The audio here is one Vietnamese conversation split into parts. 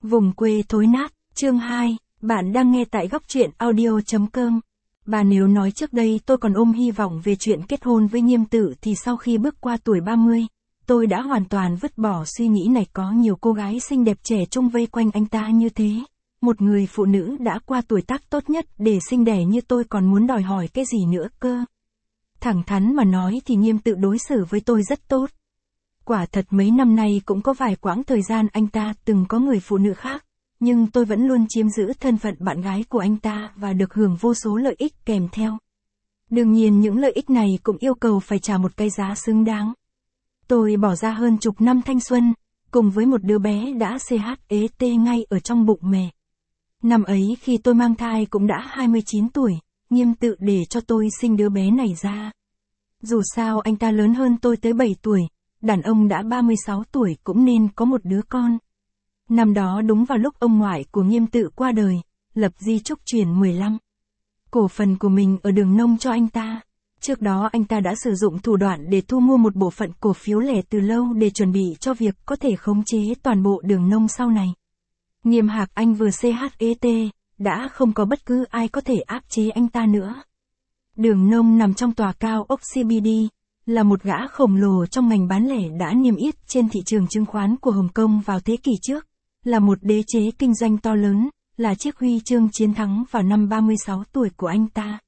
Vùng quê thối nát, chương 2, bạn đang nghe tại góc truyện audio.com. Bà nếu nói trước đây tôi còn ôm hy vọng về chuyện kết hôn với Nghiêm Tự thì sau khi bước qua tuổi 30, tôi đã hoàn toàn vứt bỏ suy nghĩ này. Có nhiều cô gái xinh đẹp trẻ trung vây quanh anh ta như thế. Một người phụ nữ đã qua tuổi tác tốt nhất để sinh đẻ như tôi còn muốn đòi hỏi cái gì nữa cơ. Thẳng thắn mà nói thì Nghiêm Tự đối xử với tôi rất tốt. Quả thật mấy năm nay cũng có vài quãng thời gian anh ta từng có người phụ nữ khác, nhưng tôi vẫn luôn chiếm giữ thân phận bạn gái của anh ta và được hưởng vô số lợi ích kèm theo. Đương nhiên những lợi ích này cũng yêu cầu phải trả một cái giá xứng đáng. Tôi bỏ ra hơn chục năm thanh xuân, cùng với một đứa bé đã CHET ngay ở trong bụng mẹ. Năm ấy khi tôi mang thai cũng đã 29 tuổi, Nghiêm Tự để cho tôi sinh đứa bé này ra. Dù sao anh ta lớn hơn tôi tới 7 tuổi. Đàn ông đã 36 tuổi cũng nên có một đứa con. Năm đó đúng vào lúc ông ngoại của Nghiêm Tự qua đời, lập di chúc chuyển 15 cổ phần của mình ở Đường Nông cho anh ta. Trước đó anh ta đã sử dụng thủ đoạn để thu mua một bộ phận cổ phiếu lẻ từ lâu để chuẩn bị cho việc có thể khống chế toàn bộ Đường Nông sau này. Nghiêm Hạc Anh vừa CHET, đã không có bất cứ ai có thể áp chế anh ta nữa. Đường Nông nằm trong tòa cao ốc CBD. Là một gã khổng lồ trong ngành bán lẻ đã niêm yết trên thị trường chứng khoán của Hồng Kông vào thế kỷ trước, là một đế chế kinh doanh to lớn, là chiếc huy chương chiến thắng vào năm 36 tuổi của anh ta.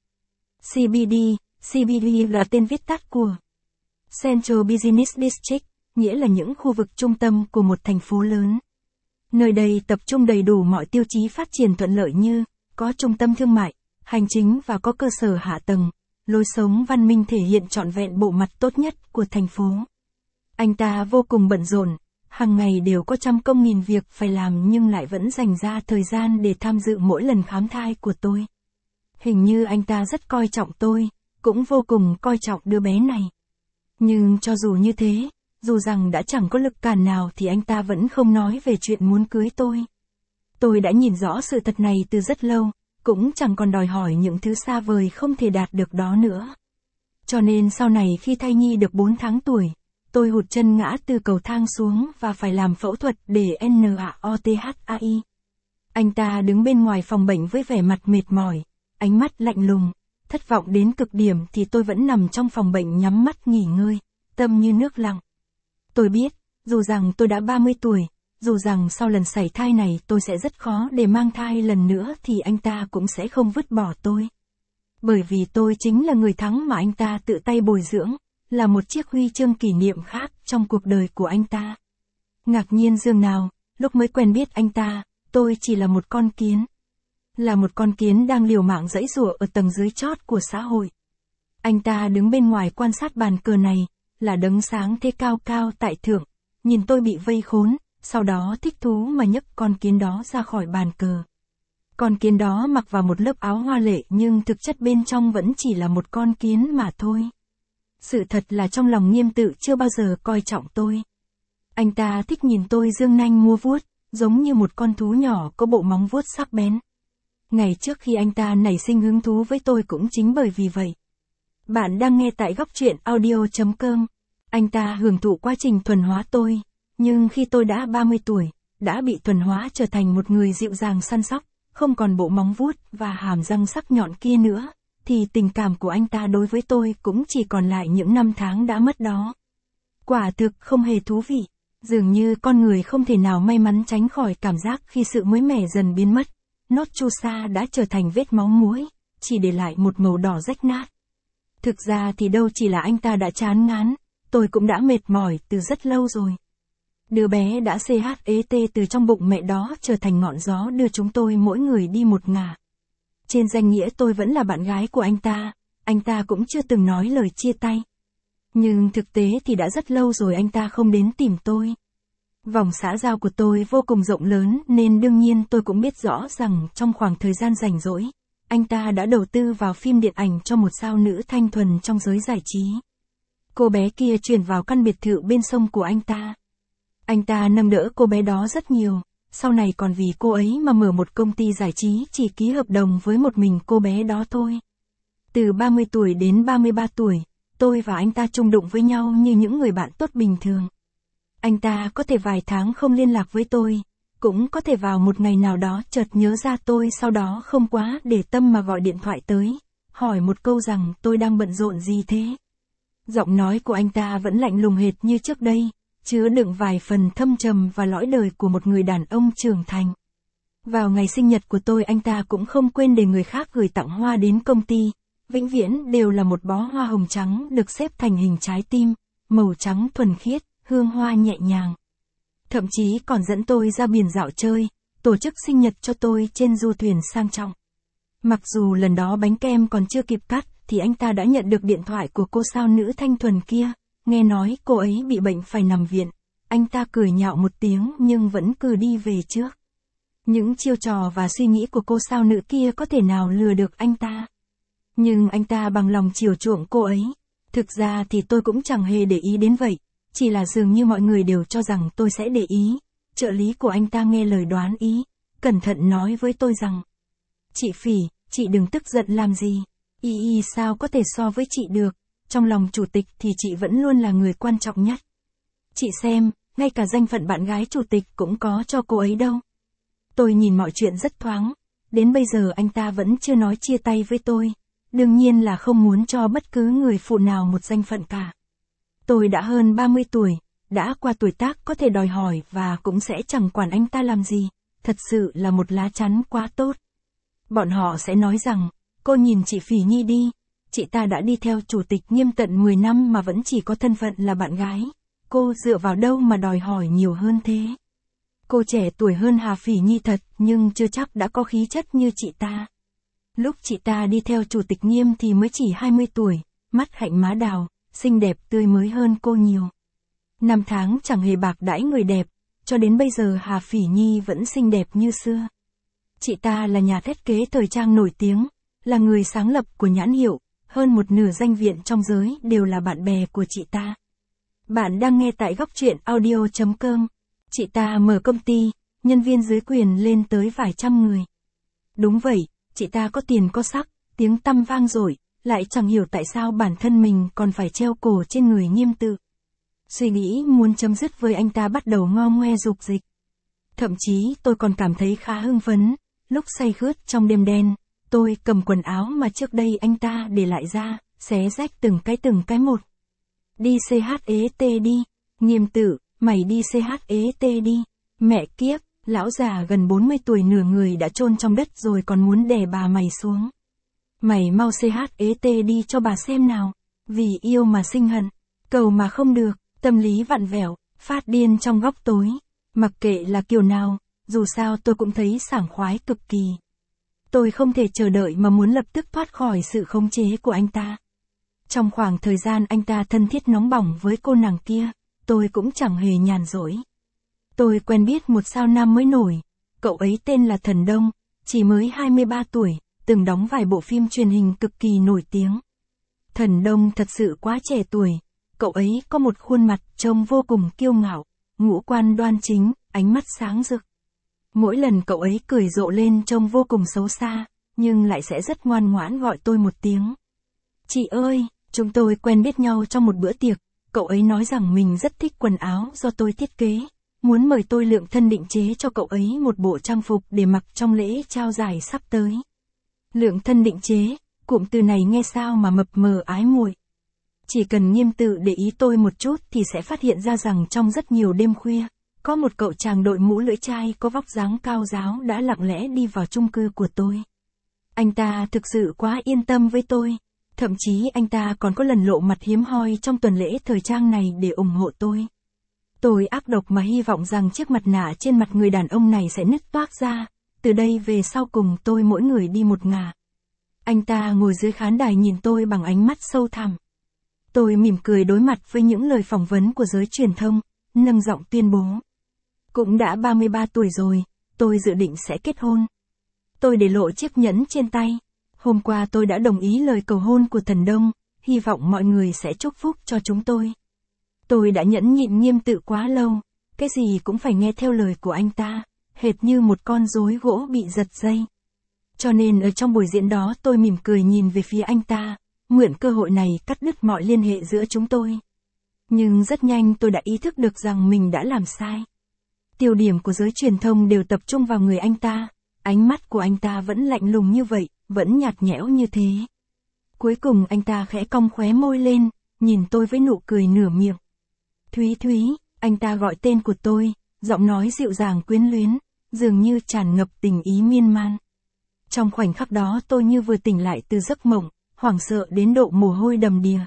CBD là tên viết tắt của Central Business District, nghĩa là những khu vực trung tâm của một thành phố lớn. Nơi đây tập trung đầy đủ mọi tiêu chí phát triển thuận lợi như, có trung tâm thương mại, hành chính và có cơ sở hạ tầng. Lối sống văn minh thể hiện trọn vẹn bộ mặt tốt nhất của thành phố. Anh ta vô cùng bận rộn, hàng ngày đều có trăm công nghìn việc phải làm nhưng lại vẫn dành ra thời gian để tham dự mỗi lần khám thai của tôi. Hình như anh ta rất coi trọng tôi, cũng vô cùng coi trọng đứa bé này. Nhưng cho dù như thế, dù rằng đã chẳng có lực cản nào thì anh ta vẫn không nói về chuyện muốn cưới tôi. Tôi đã nhìn rõ sự thật này từ rất lâu. Cũng chẳng còn đòi hỏi những thứ xa vời không thể đạt được đó nữa. Cho nên sau này khi thai nhi được 4 tháng tuổi, tôi hụt chân ngã từ cầu thang xuống và phải làm phẫu thuật để NAOTHAI. Anh ta đứng bên ngoài phòng bệnh với vẻ mặt mệt mỏi, ánh mắt lạnh lùng, thất vọng đến cực điểm thì tôi vẫn nằm trong phòng bệnh nhắm mắt nghỉ ngơi, tâm như nước lặng. Tôi biết, dù rằng tôi đã 30 tuổi, dù rằng sau lần sảy thai này tôi sẽ rất khó để mang thai lần nữa thì anh ta cũng sẽ không vứt bỏ tôi. Bởi vì tôi chính là người thắng mà anh ta tự tay bồi dưỡng, là một chiếc huy chương kỷ niệm khác trong cuộc đời của anh ta. Ngạc nhiên dường nào, lúc mới quen biết anh ta, tôi chỉ là một con kiến. Là một con kiến đang liều mạng giãy giụa ở tầng dưới chót của xã hội. Anh ta đứng bên ngoài quan sát bàn cờ này, là đấng sáng thế cao cao tại thượng, nhìn tôi bị vây khốn. Sau đó thích thú mà nhấc con kiến đó ra khỏi bàn cờ. Con kiến đó mặc vào một lớp áo hoa lệ nhưng thực chất bên trong vẫn chỉ là một con kiến mà thôi. Sự thật là trong lòng Nghiêm Tự chưa bao giờ coi trọng tôi. Anh ta thích nhìn tôi giương nanh múa vuốt, giống như một con thú nhỏ có bộ móng vuốt sắc bén. Ngày trước khi anh ta nảy sinh hứng thú với tôi cũng chính bởi vì vậy. Bạn đang nghe tại góc truyện audio.com. Anh ta hưởng thụ quá trình thuần hóa tôi. Nhưng khi tôi đã 30 tuổi, đã bị thuần hóa trở thành một người dịu dàng săn sóc, không còn bộ móng vuốt và hàm răng sắc nhọn kia nữa, thì tình cảm của anh ta đối với tôi cũng chỉ còn lại những năm tháng đã mất đó. Quả thực không hề thú vị, dường như con người không thể nào may mắn tránh khỏi cảm giác khi sự mới mẻ dần biến mất. Nốt chu sa đã trở thành vết máu muối, chỉ để lại một màu đỏ rách nát. Thực ra thì đâu chỉ là anh ta đã chán ngán, tôi cũng đã mệt mỏi từ rất lâu rồi. Đứa bé đã CHET từ trong bụng mẹ đó trở thành ngọn gió đưa chúng tôi mỗi người đi một ngả. Trên danh nghĩa tôi vẫn là bạn gái của anh ta cũng chưa từng nói lời chia tay. Nhưng thực tế thì đã rất lâu rồi anh ta không đến tìm tôi. Vòng xã giao của tôi vô cùng rộng lớn nên đương nhiên tôi cũng biết rõ rằng trong khoảng thời gian rảnh rỗi, anh ta đã đầu tư vào phim điện ảnh cho một sao nữ thanh thuần trong giới giải trí. Cô bé kia chuyển vào căn biệt thự bên sông của anh ta. Anh ta nâng đỡ cô bé đó rất nhiều, sau này còn vì cô ấy mà mở một công ty giải trí chỉ ký hợp đồng với một mình cô bé đó thôi. Từ 30 tuổi đến 33 tuổi, tôi và anh ta chung đụng với nhau như những người bạn tốt bình thường. Anh ta có thể vài tháng không liên lạc với tôi, Cũng có thể vào một ngày nào đó chợt nhớ ra tôi, sau đó không quá để tâm mà gọi điện thoại tới, hỏi một câu rằng tôi đang bận rộn gì thế. Giọng nói của anh ta vẫn lạnh lùng hệt như trước đây, chứa đựng vài phần thâm trầm và lõi đời của một người đàn ông trưởng thành. Vào ngày sinh nhật của tôi, anh ta cũng không quên để người khác gửi tặng hoa đến công ty, vĩnh viễn đều là một bó hoa hồng trắng được xếp thành hình trái tim, màu trắng thuần khiết, hương hoa nhẹ nhàng. Thậm chí còn dẫn tôi ra biển dạo chơi, tổ chức sinh nhật cho tôi trên du thuyền sang trọng. Mặc dù lần đó bánh kem còn chưa kịp cắt, thì anh ta đã nhận được điện thoại của cô sao nữ thanh thuần kia, nghe nói cô ấy bị bệnh phải nằm viện. Anh ta cười nhạo một tiếng nhưng vẫn cứ đi về trước. Những chiêu trò và suy nghĩ của cô sao nữ kia có thể nào lừa được anh ta. Nhưng anh ta bằng lòng chiều chuộng cô ấy. Thực ra thì tôi cũng chẳng hề để ý đến vậy, chỉ là dường như mọi người đều cho rằng tôi sẽ để ý. Trợ lý của anh ta nghe lời đoán ý, cẩn thận nói với tôi rằng: "Chị Phỉ, chị đừng tức giận làm gì. Y sao có thể so với chị được, trong lòng chủ tịch thì chị vẫn luôn là người quan trọng nhất. Chị xem, ngay cả danh phận bạn gái chủ tịch cũng có cho cô ấy đâu." Tôi nhìn mọi chuyện rất thoáng, đến bây giờ anh ta vẫn chưa nói chia tay với tôi, đương nhiên là không muốn cho bất cứ người phụ nào một danh phận cả. Tôi đã hơn 30 tuổi, đã qua tuổi tác có thể đòi hỏi và cũng sẽ chẳng quản anh ta làm gì, thật sự là một lá chắn quá tốt. Bọn họ sẽ nói rằng: "Cô nhìn chị Phỉ Nhi đi, chị ta đã đi theo chủ tịch Nghiêm tận 10 năm mà vẫn chỉ có thân phận là bạn gái, cô dựa vào đâu mà đòi hỏi nhiều hơn thế? Cô trẻ tuổi hơn Hà Phỉ Nhi thật nhưng chưa chắc đã có khí chất như chị ta. Lúc chị ta đi theo chủ tịch Nghiêm thì mới chỉ 20 tuổi, mắt hạnh má đào, xinh đẹp tươi mới hơn cô nhiều. Năm tháng chẳng hề bạc đãi người đẹp, cho đến bây giờ Hà Phỉ Nhi vẫn xinh đẹp như xưa. Chị ta là nhà thiết kế thời trang nổi tiếng, là người sáng lập của nhãn hiệu, hơn một nửa danh viện trong giới đều là bạn bè của chị ta." Bạn đang nghe tại Góc Truyện Audio.com. Chị ta mở công ty, nhân viên dưới quyền lên tới vài trăm người. Đúng vậy, chị ta có tiền có sắc, tiếng tăm vang dội, lại chẳng hiểu tại sao bản thân mình còn phải treo cổ trên người Nghiêm Tự. Suy nghĩ muốn chấm dứt với anh ta bắt đầu ngo ngoe dục dịch. Thậm chí tôi còn cảm thấy khá hưng phấn, lúc say khướt trong đêm đen, tôi cầm quần áo mà trước đây anh ta để lại ra, xé rách từng cái một. "Đi CHET đi, Nghiêm Tự, mày đi CHET đi, mẹ kiếp, lão già gần 40 tuổi nửa người đã chôn trong đất rồi còn muốn đè bà mày xuống. Mày mau CHET đi cho bà xem nào, vì yêu mà sinh hận, cầu mà không được." Tâm lý vặn vẹo, phát điên trong góc tối. Mặc kệ là kiểu nào, dù sao tôi cũng thấy sảng khoái cực kỳ. Tôi không thể chờ đợi mà muốn lập tức thoát khỏi sự khống chế của anh ta. Trong khoảng thời gian anh ta thân thiết nóng bỏng với cô nàng kia, tôi cũng chẳng hề nhàn rỗi. Tôi quen biết một sao nam mới nổi, cậu ấy tên là Thần Đông, chỉ mới 23 tuổi, từng đóng vài bộ phim truyền hình cực kỳ nổi tiếng. Thần Đông thật sự quá trẻ tuổi, cậu ấy có một khuôn mặt trông vô cùng kiêu ngạo, ngũ quan đoan chính, ánh mắt sáng rực. Mỗi lần cậu ấy cười rộ lên trông vô cùng xấu xa, nhưng lại sẽ rất ngoan ngoãn gọi tôi một tiếng: "Chị ơi." Chúng tôi quen biết nhau trong một bữa tiệc, cậu ấy nói rằng mình rất thích quần áo do tôi thiết kế, muốn mời tôi lượng thân định chế cho cậu ấy một bộ trang phục để mặc trong lễ trao giải sắp tới. Lượng thân định chế, cụm từ này nghe sao mà mập mờ ái muội. Chỉ cần Nghiêm Tự để ý tôi một chút thì sẽ phát hiện ra rằng trong rất nhiều đêm khuya, có một cậu chàng đội mũ lưỡi chai có vóc dáng cao ráo đã lặng lẽ đi vào chung cư của tôi. Anh ta thực sự quá yên tâm với tôi, thậm chí anh ta còn có lần lộ mặt hiếm hoi trong tuần lễ thời trang này để ủng hộ tôi. Tôi ác độc mà hy vọng rằng chiếc mặt nạ trên mặt người đàn ông này sẽ nứt toác ra, từ đây về sau cùng tôi mỗi người đi một ngả. Anh ta ngồi dưới khán đài nhìn tôi bằng ánh mắt sâu thẳm. Tôi mỉm cười đối mặt với những lời phỏng vấn của giới truyền thông, nâng giọng tuyên bố: "Cũng đã 33 tuổi rồi, tôi dự định sẽ kết hôn." Tôi để lộ chiếc nhẫn trên tay. Hôm qua tôi đã đồng ý lời cầu hôn của Thần Đông, hy vọng mọi người sẽ chúc phúc cho chúng tôi. Tôi đã nhẫn nhịn Nghiêm Tự quá lâu, cái gì cũng phải nghe theo lời của anh ta, hệt như một con rối gỗ bị giật dây. Cho nên ở trong buổi diễn đó tôi mỉm cười nhìn về phía anh ta, mượn cơ hội này cắt đứt mọi liên hệ giữa chúng tôi. Nhưng rất nhanh tôi đã ý thức được rằng mình đã làm sai. Tiêu điểm của giới truyền thông đều tập trung vào người anh ta. Ánh mắt của anh ta vẫn lạnh lùng như vậy, vẫn nhạt nhẽo như thế. Cuối cùng anh ta khẽ cong khóe môi lên, nhìn tôi với nụ cười nửa miệng. Thúy Thúy, anh ta gọi tên của tôi, giọng nói dịu dàng quyến luyến, dường như tràn ngập tình ý miên man. Trong khoảnh khắc đó tôi như vừa tỉnh lại từ giấc mộng, hoảng sợ đến độ mồ hôi đầm đìa.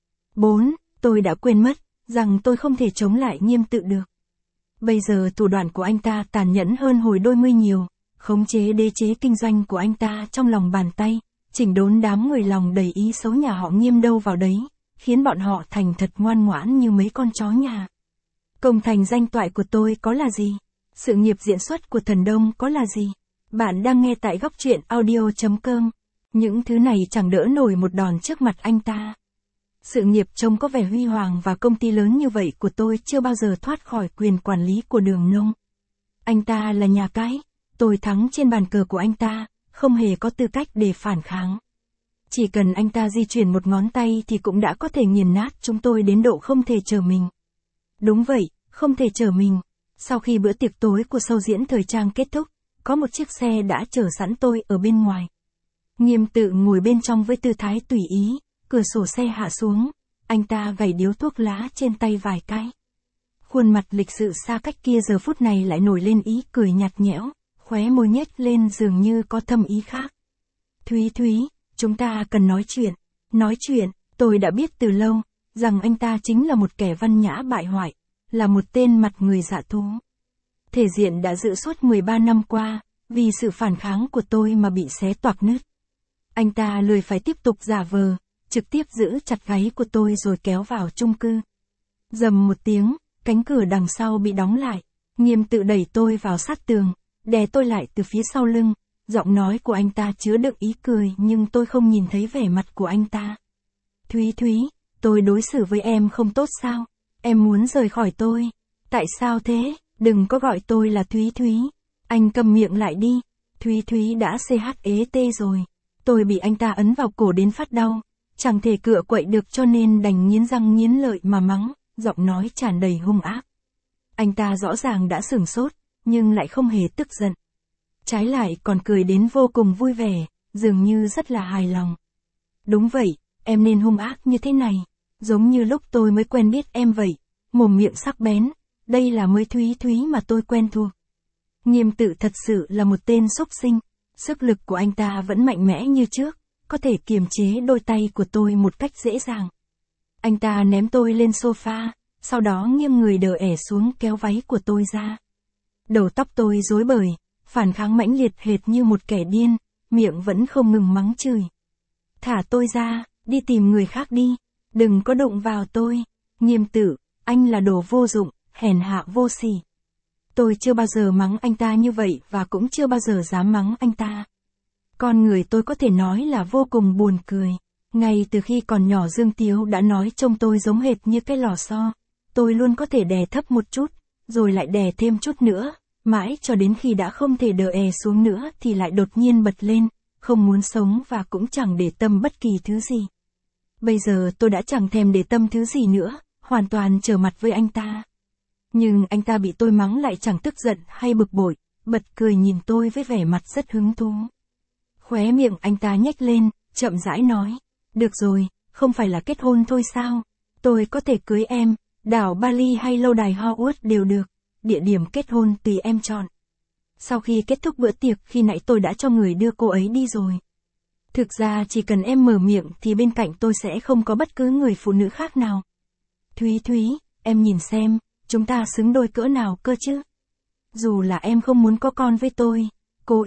4. Tôi đã quên mất, rằng tôi không thể chống lại Nghiêm Tự được. Bây giờ thủ đoạn của anh ta tàn nhẫn hơn hồi đôi mươi nhiều, khống chế đế chế kinh doanh của anh ta trong lòng bàn tay, chỉnh đốn đám người lòng đầy ý xấu nhà họ Nghiêm đâu vào đấy, khiến bọn họ thành thật ngoan ngoãn như mấy con chó nhà. Công thành danh toại của tôi có là gì? Sự nghiệp diễn xuất của Thần Đông có là gì? Bạn đang nghe tại góc truyện audio.com. Những thứ này chẳng đỡ nổi một đòn trước mặt anh ta. Sự nghiệp trông có vẻ huy hoàng và công ty lớn như vậy của tôi chưa bao giờ thoát khỏi quyền quản lý của Đường Nông. Anh ta là nhà cái, tôi thắng trên bàn cờ của anh ta, không hề có tư cách để phản kháng. Chỉ cần anh ta di chuyển một ngón tay thì cũng đã có thể nghiền nát chúng tôi đến độ không thể trở mình. Đúng vậy, không thể trở mình. Sau khi bữa tiệc tối của show diễn thời trang kết thúc, có một chiếc xe đã chờ sẵn tôi ở bên ngoài. Nghiêm Tự ngồi bên trong với tư thái tùy ý, cửa sổ xe hạ xuống, anh ta gảy điếu thuốc lá trên tay vài cái. Khuôn mặt lịch sự xa cách kia giờ phút này lại nổi lên ý cười nhạt nhẽo, khóe môi nhếch lên dường như có thâm ý khác. Thúy Thúy, chúng ta cần nói chuyện. Nói chuyện, tôi đã biết từ lâu, rằng anh ta chính là một kẻ văn nhã bại hoại, là một tên mặt người dạ thú. Thể diện đã giữ suốt 13 năm qua, vì sự phản kháng của tôi mà bị xé toạc nứt. Anh ta lười phải tiếp tục giả vờ, trực tiếp giữ chặt gáy của tôi rồi kéo vào chung cư. Rầm một tiếng, cánh cửa đằng sau bị đóng lại, Nghiêm Tự đẩy tôi vào sát tường, đè tôi lại từ phía sau lưng, giọng nói của anh ta chứa đựng ý cười nhưng tôi không nhìn thấy vẻ mặt của anh ta. Thúy Thúy, tôi đối xử với em không tốt sao? Em muốn rời khỏi tôi. Tại sao thế? Đừng có gọi tôi là Thúy Thúy. Anh cầm miệng lại đi. Thúy Thúy đã CHET rồi. Tôi bị anh ta ấn vào cổ đến phát đau. Chẳng thể cựa quậy được cho nên đành nghiến răng nghiến lợi mà mắng, giọng nói tràn đầy hung ác. Anh ta rõ ràng đã sửng sốt, nhưng lại không hề tức giận. Trái lại còn cười đến vô cùng vui vẻ, dường như rất là hài lòng. Đúng vậy, em nên hung ác như thế này, giống như lúc tôi mới quen biết em vậy, mồm miệng sắc bén, đây là mới Thúy Thúy mà tôi quen thuộc. Nghiêm Tự thật sự là một tên xúc sinh, sức lực của anh ta vẫn mạnh mẽ như trước, có thể kiềm chế đôi tay của tôi một cách dễ dàng. Anh ta ném tôi lên sofa, sau đó nghiêng người đờ ẻ xuống kéo váy của tôi ra. Đầu tóc tôi rối bời, phản kháng mãnh liệt hệt như một kẻ điên, miệng vẫn không ngừng mắng chửi. Thả tôi ra, đi tìm người khác đi, đừng có đụng vào tôi. Nghiêm Tự, anh là đồ vô dụng, hèn hạ vô sỉ. Tôi chưa bao giờ mắng anh ta như vậy và cũng chưa bao giờ dám mắng anh ta. Con người tôi có thể nói là vô cùng buồn cười. Ngay từ khi còn nhỏ Dương Tiếu đã nói trông tôi giống hệt như cái lò xo. Tôi luôn có thể đè thấp một chút, rồi lại đè thêm chút nữa, mãi cho đến khi đã không thể đờ è xuống nữa thì lại đột nhiên bật lên, không muốn sống và cũng chẳng để tâm bất kỳ thứ gì. Bây giờ tôi đã chẳng thèm để tâm thứ gì nữa, hoàn toàn trở mặt với anh ta. Nhưng anh ta bị tôi mắng lại chẳng tức giận hay bực bội, bật cười nhìn tôi với vẻ mặt rất hứng thú. Khóe miệng anh ta nhếch lên, chậm rãi nói, được rồi, không phải là kết hôn thôi sao? Tôi có thể cưới em, đảo Bali hay lâu đài Hogwarts đều được, địa điểm kết hôn tùy em chọn. Sau khi kết thúc bữa tiệc khi nãy tôi đã cho người đưa cô ấy đi rồi. Thực ra chỉ cần em mở miệng thì bên cạnh tôi sẽ không có bất cứ người phụ nữ khác nào. Thúy Thúy, em nhìn xem, chúng ta xứng đôi cỡ nào cơ chứ? Dù là em không muốn có con với tôi, cô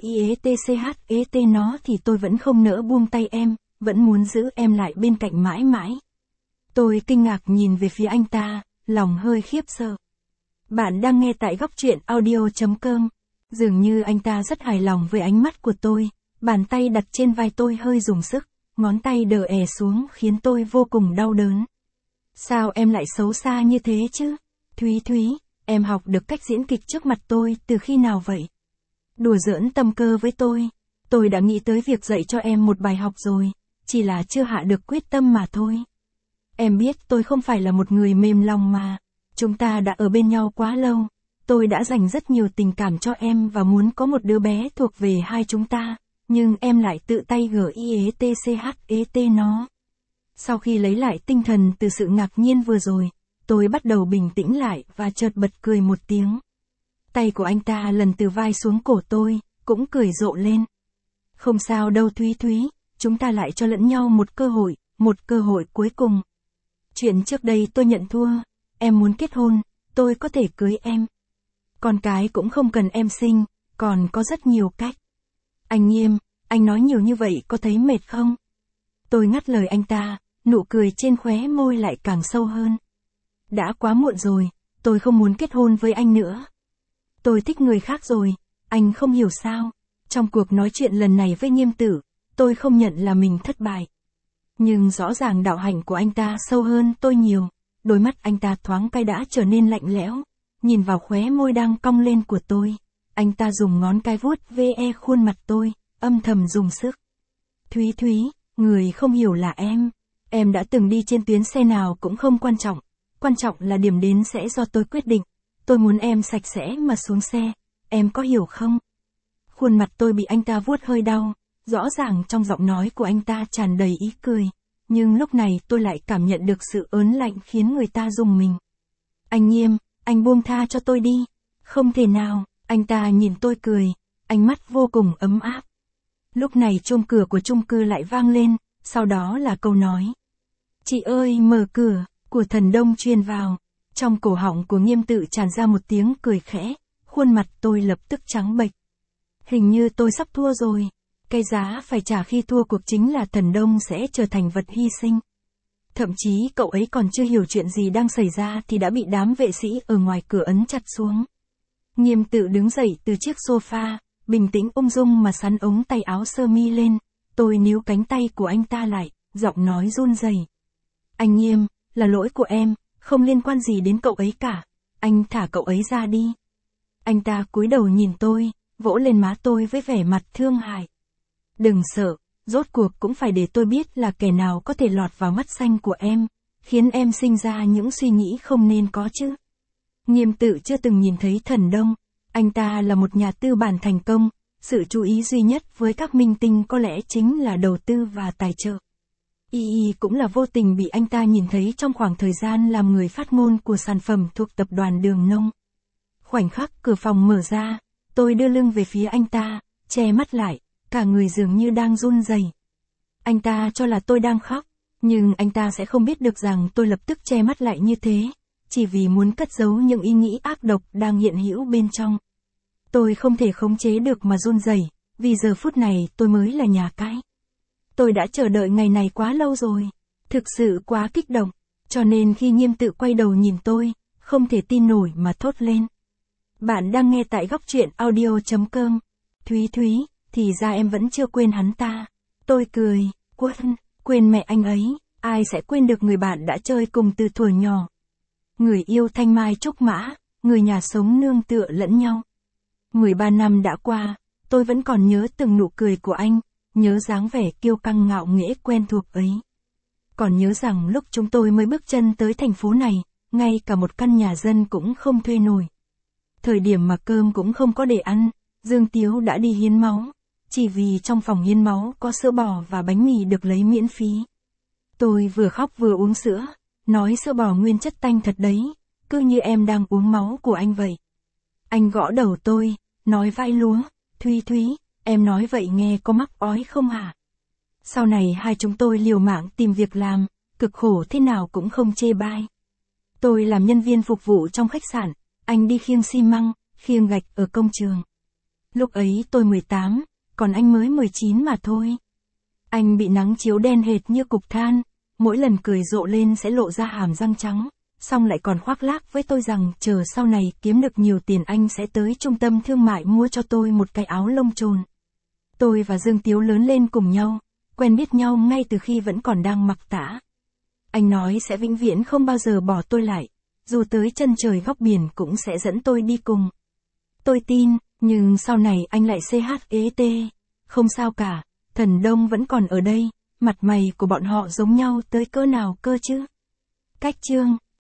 IGIETCHET nó thì tôi vẫn không nỡ buông tay em, vẫn muốn giữ em lại bên cạnh mãi mãi. Tôi kinh ngạc nhìn về phía anh ta, lòng hơi khiếp sợ. Bạn đang nghe tại góc truyện audio.com. Dường như anh ta rất hài lòng với ánh mắt của tôi, bàn tay đặt trên vai tôi hơi dùng sức, ngón tay đờ è xuống khiến tôi vô cùng đau đớn. Sao em lại xấu xa như thế chứ? Thúy Thúy, em học được cách diễn kịch trước mặt tôi từ khi nào vậy? Đùa giỡn tâm cơ với tôi đã nghĩ tới việc dạy cho em một bài học rồi, chỉ là chưa hạ được quyết tâm mà thôi. Em biết tôi không phải là một người mềm lòng mà, chúng ta đã ở bên nhau quá lâu, tôi đã dành rất nhiều tình cảm cho em và muốn có một đứa bé thuộc về hai chúng ta, nhưng em lại tự tay GIETCHET nó. Sau khi lấy lại tinh thần từ sự ngạc nhiên vừa rồi, tôi bắt đầu bình tĩnh lại và chợt bật cười một tiếng. Tay của anh ta lần từ vai xuống cổ tôi, cũng cười rộ lên. Không sao đâu Thúy Thúy, chúng ta lại cho lẫn nhau một cơ hội cuối cùng. Chuyện trước đây tôi nhận thua, em muốn kết hôn, tôi có thể cưới em. Con cái cũng không cần em sinh, còn có rất nhiều cách. Anh Nghiêm, anh nói nhiều như vậy có thấy mệt không? Tôi ngắt lời anh ta, nụ cười trên khóe môi lại càng sâu hơn. Đã quá muộn rồi, tôi không muốn kết hôn với anh nữa. Tôi thích người khác rồi, anh không hiểu sao. Trong cuộc nói chuyện lần này với Nghiêm Tử, tôi không nhận là mình thất bại. Nhưng rõ ràng đạo hạnh của anh ta sâu hơn tôi nhiều. Đôi mắt anh ta thoáng cái đã trở nên lạnh lẽo. Nhìn vào khóe môi đang cong lên của tôi. Anh ta dùng ngón cái vuốt ve khuôn mặt tôi, âm thầm dùng sức. Thúy Thúy, người không hiểu là em. Em đã từng đi trên tuyến xe nào cũng không quan trọng. Quan trọng là điểm đến sẽ do tôi quyết định. Tôi muốn em sạch sẽ mà xuống xe. Em có hiểu không? Khuôn mặt tôi bị anh ta vuốt hơi đau. Rõ ràng trong giọng nói của anh ta tràn đầy ý cười. Nhưng lúc này tôi lại cảm nhận được sự ớn lạnh khiến người ta rùng mình. Anh Nghiêm, anh buông tha cho tôi đi. Không thể nào, anh ta nhìn tôi cười. Ánh mắt vô cùng ấm áp. Lúc này chuông cửa của chung cư lại vang lên. Sau đó là câu nói. Chị ơi mở cửa, của Thần Đông truyền vào. Trong cổ họng của Nghiêm Tự tràn ra một tiếng cười khẽ. Khuôn mặt tôi lập tức trắng bệch. Hình như tôi sắp thua rồi. Cái giá phải trả khi thua cuộc chính là Thần Đông sẽ trở thành vật hy sinh. Thậm chí cậu ấy còn chưa hiểu chuyện gì đang xảy ra thì đã bị đám vệ sĩ ở ngoài cửa ấn chặt xuống. Nghiêm Tự đứng dậy từ chiếc sofa, bình tĩnh ung dung mà sắn ống tay áo sơ mi lên. Tôi níu cánh tay của anh ta lại, giọng nói run rẩy. Anh Nghiêm, là lỗi của em, không liên quan gì đến cậu ấy cả. Anh thả cậu ấy ra đi. Anh ta cúi đầu nhìn tôi, vỗ lên má tôi với vẻ mặt thương hại. Đừng sợ, rốt cuộc cũng phải để tôi biết là kẻ nào có thể lọt vào mắt xanh của em, khiến em sinh ra những suy nghĩ không nên có chứ. Nghiêm Tự chưa từng nhìn thấy Thần Đông, anh ta là một nhà tư bản thành công, sự chú ý duy nhất với các minh tinh có lẽ chính là đầu tư và tài trợ. Y cũng là vô tình bị anh ta nhìn thấy trong khoảng thời gian làm người phát ngôn của sản phẩm thuộc tập đoàn Đường Nông. Khoảnh khắc cửa phòng mở ra, tôi đưa lưng về phía anh ta, che mắt lại, cả người dường như đang run rẩy. Anh ta cho là tôi đang khóc, nhưng anh ta sẽ không biết được rằng tôi lập tức che mắt lại như thế, chỉ vì muốn cất giấu những ý nghĩ ác độc đang hiện hữu bên trong. Tôi không thể khống chế được mà run rẩy, vì giờ phút này tôi mới là nhà cái. Tôi đã chờ đợi ngày này quá lâu rồi, thực sự quá kích động, cho nên khi Nghiêm Tự quay đầu nhìn tôi, không thể tin nổi mà thốt lên. Bạn đang nghe tại góc truyện audio.com. Thúy Thúy, thì ra em vẫn chưa quên hắn ta. Tôi cười, quên mẹ anh ấy, ai sẽ quên được người bạn đã chơi cùng từ thuở nhỏ. Người yêu thanh mai trúc mã, người nhà sống nương tựa lẫn nhau. 13 năm đã qua, tôi vẫn còn nhớ từng nụ cười của anh, nhớ dáng vẻ kiêu căng ngạo nghễ quen thuộc ấy. Còn nhớ rằng lúc chúng tôi mới bước chân tới thành phố này, ngay cả một căn nhà dân cũng không thuê nổi. Thời điểm mà cơm cũng không có để ăn, Dương Tiếu đã đi hiến máu, chỉ vì trong phòng hiến máu có sữa bò và bánh mì được lấy miễn phí. Tôi vừa khóc vừa uống sữa, nói sữa bò nguyên chất tanh thật đấy, cứ như em đang uống máu của anh vậy. Anh gõ đầu tôi, nói vai lúa, Thúy Thúy, em nói vậy nghe có mắc ói không hả? Sau này hai chúng tôi liều mạng tìm việc làm, cực khổ thế nào cũng không chê bai. Tôi làm nhân viên phục vụ trong khách sạn, anh đi khiêng xi măng, khiêng gạch ở công trường. Lúc ấy tôi 18, còn anh mới 19 mà thôi. Anh bị nắng chiếu đen hệt như cục than, mỗi lần cười rộ lên sẽ lộ ra hàm răng trắng, xong lại còn khoác lác với tôi rằng chờ sau này kiếm được nhiều tiền anh sẽ tới trung tâm thương mại mua cho tôi một cái áo lông chồn. Tôi và Dương Tiếu lớn lên cùng nhau, quen biết nhau ngay từ khi vẫn còn đang mặc tã. Anh nói sẽ vĩnh viễn không bao giờ bỏ tôi lại, dù tới chân trời góc biển cũng sẽ dẫn tôi đi cùng. Tôi tin, nhưng sau này anh lại CHET, không sao cả, Thần Đông vẫn còn ở đây, mặt mày của bọn họ giống nhau tới cỡ nào cơ chứ. Cách chương